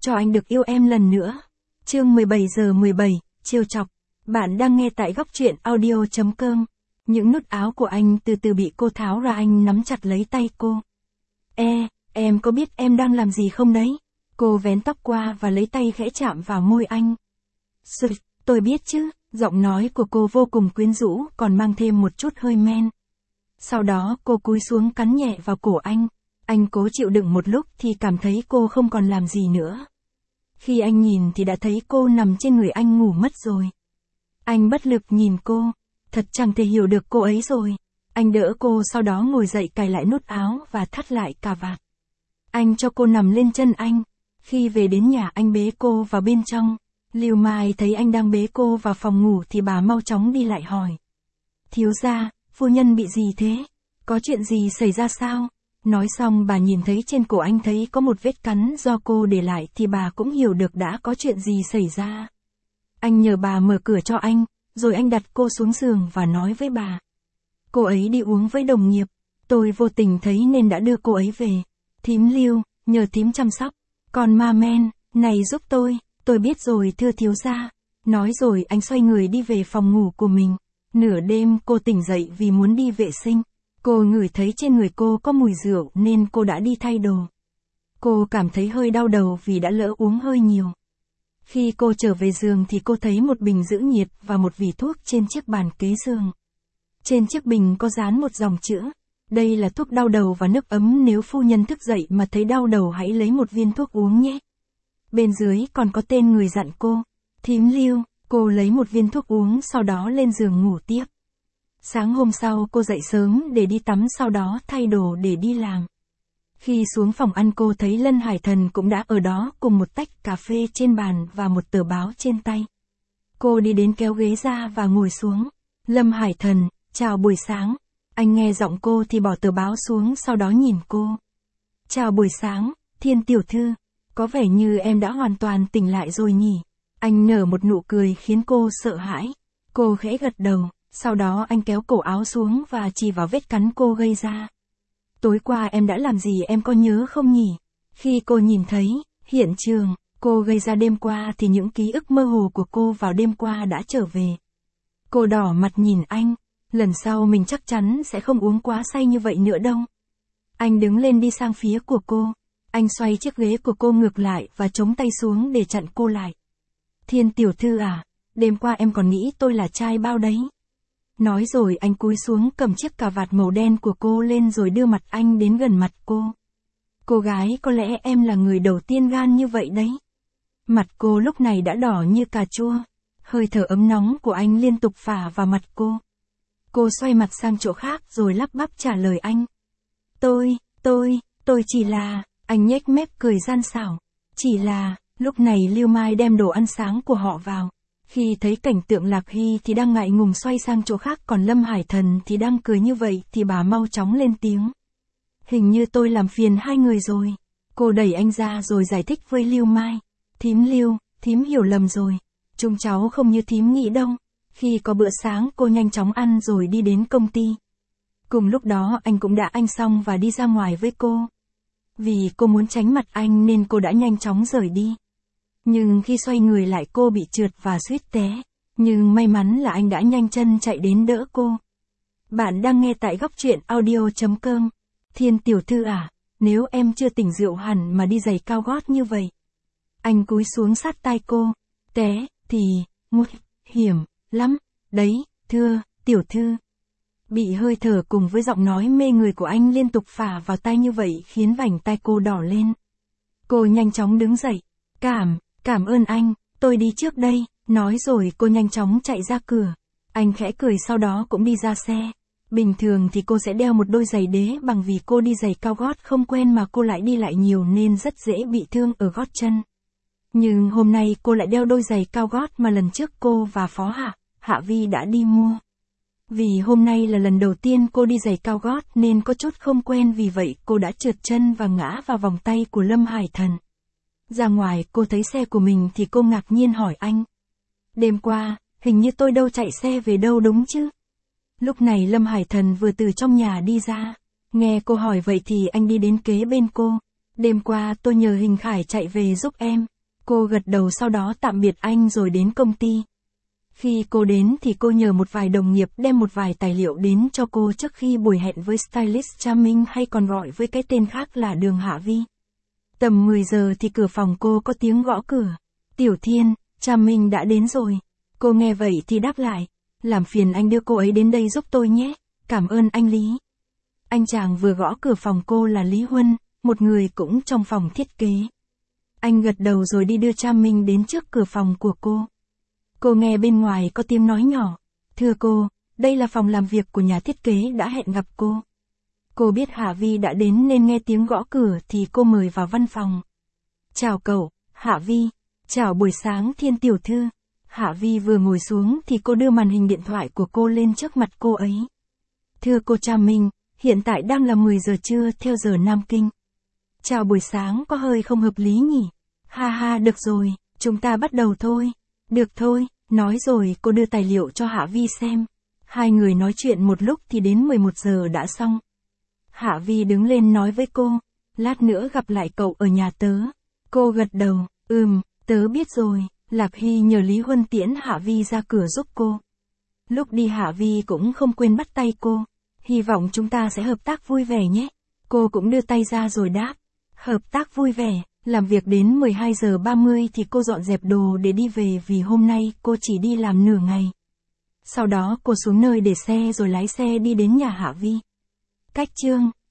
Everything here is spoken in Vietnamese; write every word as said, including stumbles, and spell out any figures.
cho anh được yêu em lần nữa. Chương mười bảy giờ mười bảy, trêu chọc. Bạn đang nghe tại góc truyện audio.com. Những nút áo của anh từ từ bị cô tháo ra, anh nắm chặt lấy tay cô. E, em có biết em đang làm gì không đấy? Cô vén tóc qua và lấy tay khẽ chạm vào môi anh. Sụt, tôi biết chứ, giọng nói của cô vô cùng quyến rũ, còn mang thêm một chút hơi men. Sau đó cô cúi xuống cắn nhẹ vào cổ anh. Anh cố chịu đựng một lúc thì cảm thấy cô không còn làm gì nữa. Khi anh nhìn thì đã thấy cô nằm trên người anh ngủ mất rồi. Anh bất lực nhìn cô, thật chẳng thể hiểu được cô ấy rồi. Anh đỡ cô, sau đó ngồi dậy cài lại nút áo và thắt lại cà vạt. Anh cho cô nằm lên chân anh. Khi về đến nhà anh bế cô vào bên trong. Lưu Mai thấy anh đang bế cô vào phòng ngủ thì bà mau chóng đi lại hỏi. Thiếu gia, phu nhân bị gì thế? Có chuyện gì xảy ra sao? Nói xong bà nhìn thấy trên cổ anh thấy có một vết cắn do cô để lại thì bà cũng hiểu được đã có chuyện gì xảy ra. Anh nhờ bà mở cửa cho anh, rồi anh đặt cô xuống giường và nói với bà. Cô ấy đi uống với đồng nghiệp, tôi vô tình thấy nên đã đưa cô ấy về. Thím Lưu, nhờ thím chăm sóc. Còn ma men, này giúp tôi, tôi biết rồi thưa thiếu gia. Nói rồi anh xoay người đi về phòng ngủ của mình. Nửa đêm cô tỉnh dậy vì muốn đi vệ sinh. Cô ngửi thấy trên người cô có mùi rượu nên cô đã đi thay đồ. Cô cảm thấy hơi đau đầu vì đã lỡ uống hơi nhiều. Khi cô trở về giường thì cô thấy một bình giữ nhiệt và một vỉ thuốc trên chiếc bàn kế giường. Trên chiếc bình có dán một dòng chữ. Đây là thuốc đau đầu và nước ấm, nếu phu nhân thức dậy mà thấy đau đầu hãy lấy một viên thuốc uống nhé. Bên dưới còn có tên người dặn cô. Thím Lưu, cô lấy một viên thuốc uống sau đó lên giường ngủ tiếp. Sáng hôm sau cô dậy sớm để đi tắm, sau đó thay đồ để đi làm. Khi xuống phòng ăn cô thấy Lân Hải Thần cũng đã ở đó cùng một tách cà phê trên bàn và một tờ báo trên tay. Cô đi đến kéo ghế ra và ngồi xuống. Lâm Hải Thần, chào buổi sáng. Anh nghe giọng cô thì bỏ tờ báo xuống, sau đó nhìn cô. Chào buổi sáng, Thiên tiểu thư. Có vẻ như em đã hoàn toàn tỉnh lại rồi nhỉ. Anh nở một nụ cười khiến cô sợ hãi. Cô khẽ gật đầu. Sau đó anh kéo cổ áo xuống và chỉ vào vết cắn cô gây ra. Tối qua em đã làm gì em có nhớ không nhỉ? Khi cô nhìn thấy hiện trường cô gây ra đêm qua thì những ký ức mơ hồ của cô vào đêm qua đã trở về. Cô đỏ mặt nhìn anh. Lần sau mình chắc chắn sẽ không uống quá say như vậy nữa đâu. Anh đứng lên đi sang phía của cô. Anh xoay chiếc ghế của cô ngược lại và chống tay xuống để chặn cô lại. Thiên tiểu thư à, đêm qua em còn nghĩ tôi là trai bao đấy. Nói rồi anh cúi xuống cầm chiếc cà vạt màu đen của cô lên rồi đưa mặt anh đến gần mặt cô. Cô gái, có lẽ em là người đầu tiên gan như vậy đấy. Mặt cô lúc này đã đỏ như cà chua. Hơi thở ấm nóng của anh liên tục phả vào mặt cô. Cô xoay mặt sang chỗ khác rồi lắp bắp trả lời anh. Tôi, tôi, tôi chỉ là, anh nhếch mép cười gian xảo. Chỉ là, lúc này Lưu Mai đem đồ ăn sáng của họ vào. Khi thấy cảnh tượng Lạc Hy thì đang ngại ngùng xoay sang chỗ khác, còn Lâm Hải Thần thì đang cười như vậy thì bà mau chóng lên tiếng. Hình như tôi làm phiền hai người rồi. Cô đẩy anh ra rồi giải thích với Lưu Mai. Thím Lưu, thím hiểu lầm rồi. Chúng cháu không như thím nghĩ đâu. Khi có bữa sáng cô nhanh chóng ăn rồi đi đến công ty. Cùng lúc đó anh cũng đã ăn xong và đi ra ngoài với cô. Vì cô muốn tránh mặt anh nên cô đã nhanh chóng rời đi. Nhưng khi xoay người lại cô bị trượt và suýt té. Nhưng may mắn là anh đã nhanh chân chạy đến đỡ cô. Bạn đang nghe tại góc truyện audio.com. Thiên tiểu thư à, nếu em chưa tỉnh rượu hẳn mà đi giày cao gót như vậy. Anh cúi xuống sát tai cô. Té, thì, nguy hiểm lắm, đấy, thưa, tiểu thư. Bị hơi thở cùng với giọng nói mê người của anh liên tục phả vào tai như vậy khiến vành tai cô đỏ lên. Cô nhanh chóng đứng dậy. Cảm, cảm ơn anh, tôi đi trước đây. Nói rồi cô nhanh chóng chạy ra cửa. Anh khẽ cười sau đó cũng đi ra xe. Bình thường thì cô sẽ đeo một đôi giày đế bằng, vì cô đi giày cao gót không quen mà cô lại đi lại nhiều nên rất dễ bị thương ở gót chân. Nhưng hôm nay cô lại đeo đôi giày cao gót mà lần trước cô và Phó Hạ, Hạ Vi đã đi mua. Vì hôm nay là lần đầu tiên cô đi giày cao gót nên có chút không quen, vì vậy cô đã trượt chân và ngã vào vòng tay của Lâm Hải Thần. Ra ngoài cô thấy xe của mình thì cô ngạc nhiên hỏi anh. Đêm qua, hình như tôi đâu chạy xe về đâu đúng chứ? Lúc này Lâm Hải Thần vừa từ trong nhà đi ra. Nghe cô hỏi vậy thì anh đi đến kế bên cô. Đêm qua tôi nhờ Hình Khải chạy về giúp em. Cô gật đầu sau đó tạm biệt anh rồi đến công ty. Khi cô đến thì cô nhờ một vài đồng nghiệp đem một vài tài liệu đến cho cô trước khi buổi hẹn với stylist Charming, hay còn gọi với cái tên khác là Đường Hạ Vi. Tầm mười giờ thì cửa phòng cô có tiếng gõ cửa. Tiểu Thiên, Charming đã đến rồi. Cô nghe vậy thì đáp lại. Làm phiền anh đưa cô ấy đến đây giúp tôi nhé. Cảm ơn anh Lý. Anh chàng vừa gõ cửa phòng cô là Lý Huân, một người cũng trong phòng thiết kế. Anh gật đầu rồi đi đưa Charming đến trước cửa phòng của cô. Cô nghe bên ngoài có tiếng nói nhỏ. Thưa cô, đây là phòng làm việc của nhà thiết kế đã hẹn gặp cô. Cô biết Hạ Vi đã đến nên nghe tiếng gõ cửa thì cô mời vào văn phòng. Chào cậu, Hạ Vi. Chào buổi sáng Thiên tiểu thư. Hạ Vi vừa ngồi xuống thì cô đưa màn hình điện thoại của cô lên trước mặt cô ấy. Thưa cô Charming, hiện tại đang là mười giờ trưa theo giờ Nam Kinh. Chào buổi sáng có hơi không hợp lý nhỉ? Ha ha, được rồi, chúng ta bắt đầu thôi. Được thôi, nói rồi cô đưa tài liệu cho Hạ Vi xem. Hai người nói chuyện một lúc thì đến mười một giờ đã xong. Hạ Vi đứng lên nói với cô, lát nữa gặp lại cậu ở nhà tớ. Cô gật đầu, ừm, tớ biết rồi. Lạc Hy nhờ Lý Huân tiễn Hạ Vi ra cửa giúp cô. Lúc đi Hạ Vi cũng không quên bắt tay cô. Hy vọng chúng ta sẽ hợp tác vui vẻ nhé. Cô cũng đưa tay ra rồi đáp. Hợp tác vui vẻ, làm việc đến mười hai giờ ba mươi thì cô dọn dẹp đồ để đi về vì hôm nay cô chỉ đi làm nửa ngày. Sau đó cô xuống nơi để xe rồi lái xe đi đến nhà Hạ Vi. Cách chương